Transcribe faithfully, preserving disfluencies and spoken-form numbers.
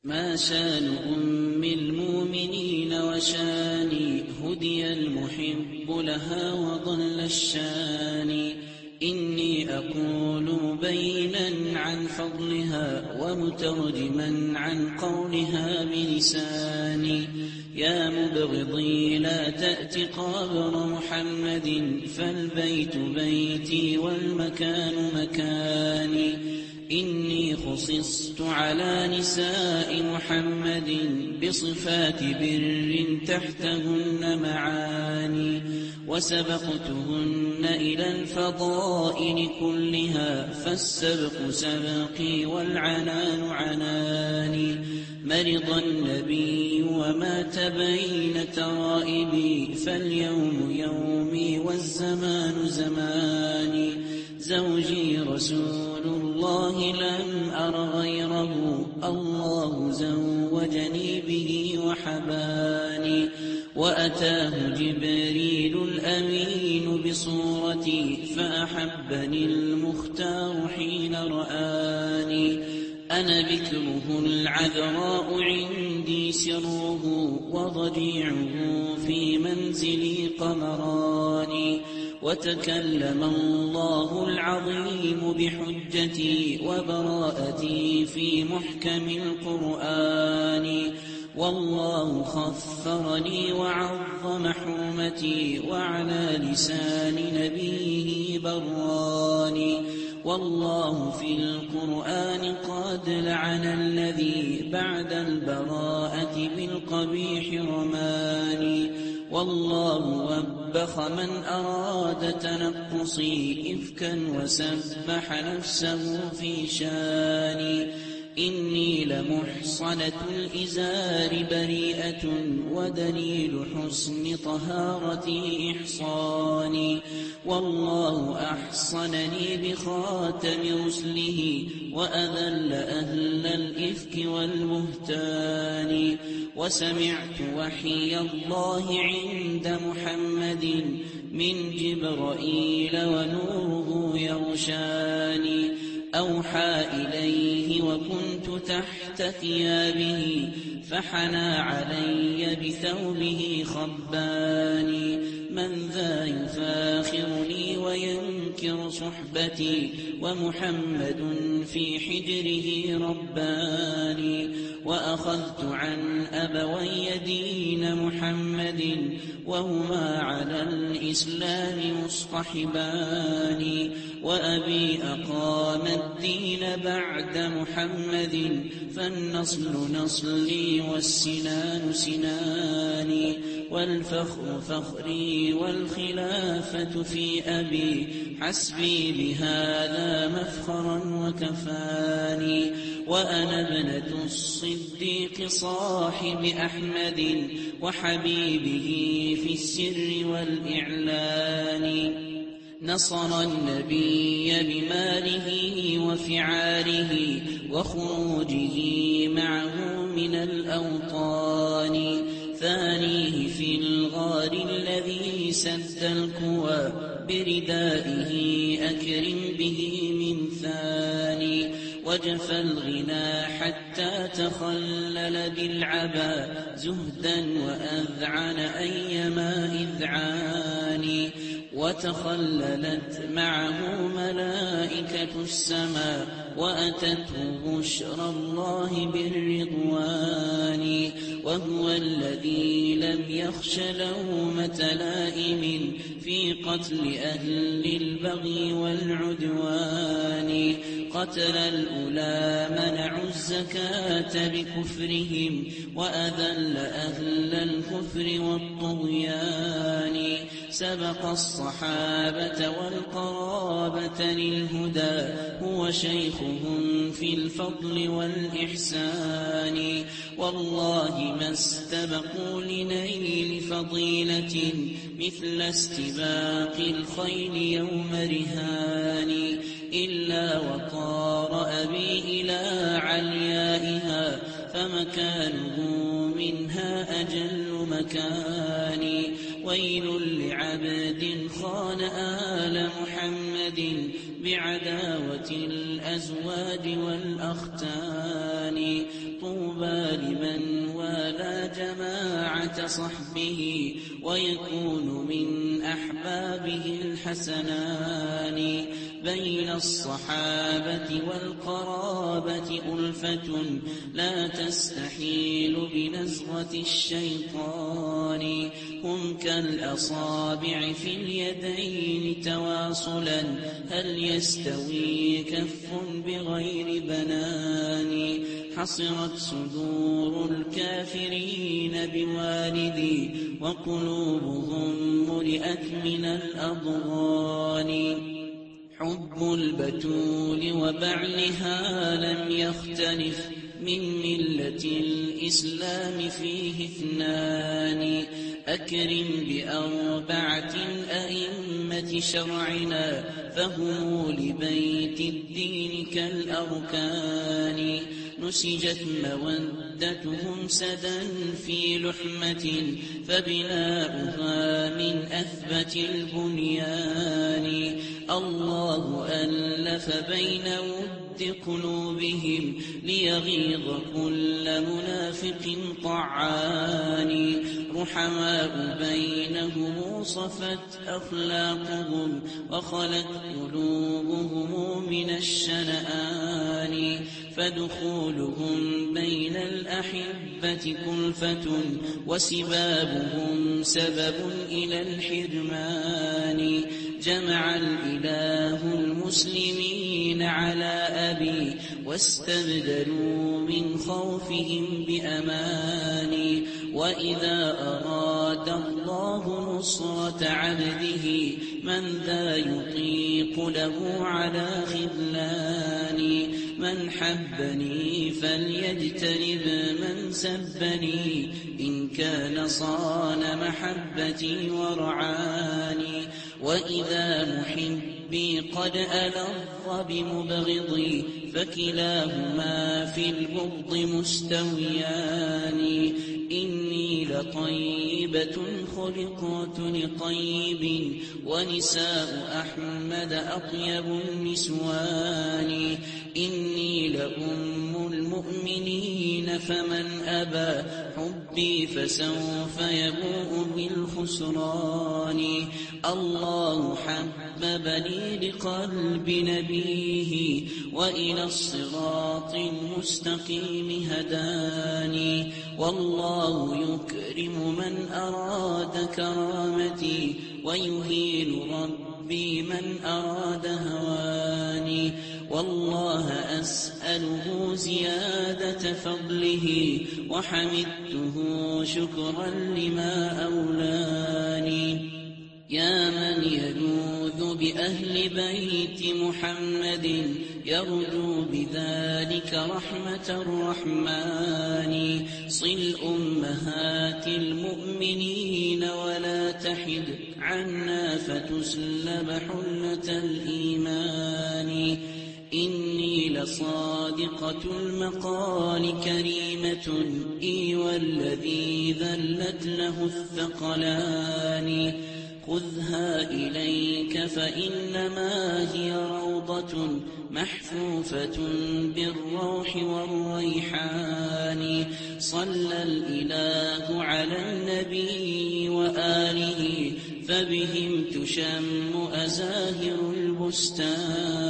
ما شان أم المؤمنين وشاني هدي المحب لها وضل الشان إني أقول بينا عن فضلها ومترجما عن قولها بلساني يا مبغضي لا تأت قبر محمد فالبيت بيتي والمكان مكاني إني خصصت على نساء محمد بصفات بر تحتهن معاني وسبقتهن إلى الفضائل كلها فالسبق سبقي والعنان عناني مرض النبي ومات بين ترائبي فاليوم يومي والزمان زماني زوجي رسول الله لم أر غيره الله زوجني به وحباني وأتاه جبريل الأمين بصورتي فأحبني المختار حين رآني أنا بكره العذراء عندي سره وضجيعه في منزلي قمراني وتكلم الله العظيم بحجتي وبراءتي في محكم القرآن والله خفرني وعظم حرمتي وعلى لسان نبيه براني والله في القرآن قد لعن الذي بعد البراءة بالقبيح رماني والله وبخ من أراد تنقصي إفكا وسبح نفسه في شاني إني لمحصنة الإزار بريئة ودليل حسن طهارتي إحصاني والله أحصنني بخاتم رسله وأذل أهل الإفك والبهتان وسمعت وحي الله عند محمد من جبرائيل ونوره يغشاني أوحى إليه وكنت تحت ثيابه فحنى علي بثوبه خباني من ذا يفاخرني وينكر صحبتي ومحمد في حجره رباني وأخذت عن أبوي دين محمد وهما على الإسلام مصطحبان وأبي أقام الدين بعد محمد فالنصل نصلي والسنان سناني والفخر فخري والخلافة في أبي حسبي بهذا مفخرا وكفاني وأنا ابنة الصديق صاحب أحمد وحبيبه في السر والإعلان نصر النبي بماله وفعاله وخروجه معه من الأوطان ثانيه في الغار الذي سد الكوى بردائه أكرم به من ثاني وجفى الغنى حتى تخلل بالعبا زهدا وأذعن أيما إذعان وتخللت معه ملائكة السماء وأتته بشرى الله بالرضوان وهو الذي لم يخش لومة لائم في قتل أهل البغي والعدوان قتل الأولى منعوا الزكاة بكفرهم وأذل أهل الكفر والطغيان سبق الصحابة والقرابة للهدى هو شيخهم في الفضل والإحسان والله ما استبقوا لنيل فضيلة مثل استباق الخيل يوم رهان إلا وطار أبي إلى عليائها فمكانه منها أجل مكان ويل لعبد خان آل محمد بعداوة الأزواج والأختان طوبى لمن والى جماعة صحبه ويكون من أحبابه الحسنان. بين الصحابة والقرابة ألفة لا تستحيل بنزغة الشيطان. هم كالأصابع في اليدين تواصلا هل يستوي كف بغير بنان. حصرت صدور الكافرين بوالدي وقلوبهم ملئت من الأضغان. حب البتول وبعلها لم يختلف من ملة الإسلام فيه اثنان. أكرم بأربعة أئمة شرعنا فهم لبيت الدين كالأركان. نسجت مودتهم سدا في لحمة فبناؤها من أثبت البنيان. الله ألف بين ود قلوبهم ليغيظ كل منافق طعان. رحماء بينهم صفت أخلاقهم وخلت قلوبهم من الشنآن. فدخولهم بين الأحبة كلفة وسبابهم سبب إلى الحرمان. جمع الإله المسلمين على أبي واستبدلوا من خوفهم بأمان. وإذا أراد الله نصرة عبده من ذا يطيق له على خذلان. من حبني فليجتنب من سبني إن كان صان محبتي ورعاني. وإذا محبي قد ألظ بمبغضي فكلاهما في البغض مستويان. إني لطيبة خلقت لطيب ونساء أحمد أطيب النسوان. إني لأم المؤمنين فمن أبى حبي فسوف يبوء بالخسران. الله حببني لقلب نبيه وإلى الصراط المستقيم هداني. والله يكرم من أراد كرامتي ويهين ربي من أراد هواني. والله أسأله زيادة فضله وحمدته شكرا لما أولاني. يا من يلوذ بأهل بيت محمد يرجو بذلك رحمة الرحمن. صل أمهات المؤمنين ولا تحد عنا فتسلب حلة الإيمان. إني لصادقة المقال كريمة إي والذي ذلت له الثقلان. خذها إليك فإنما هي روضة محفوفة بالروح والريحان. صلى الإله على النبي وآله فبهم تشم أزاهر البستان.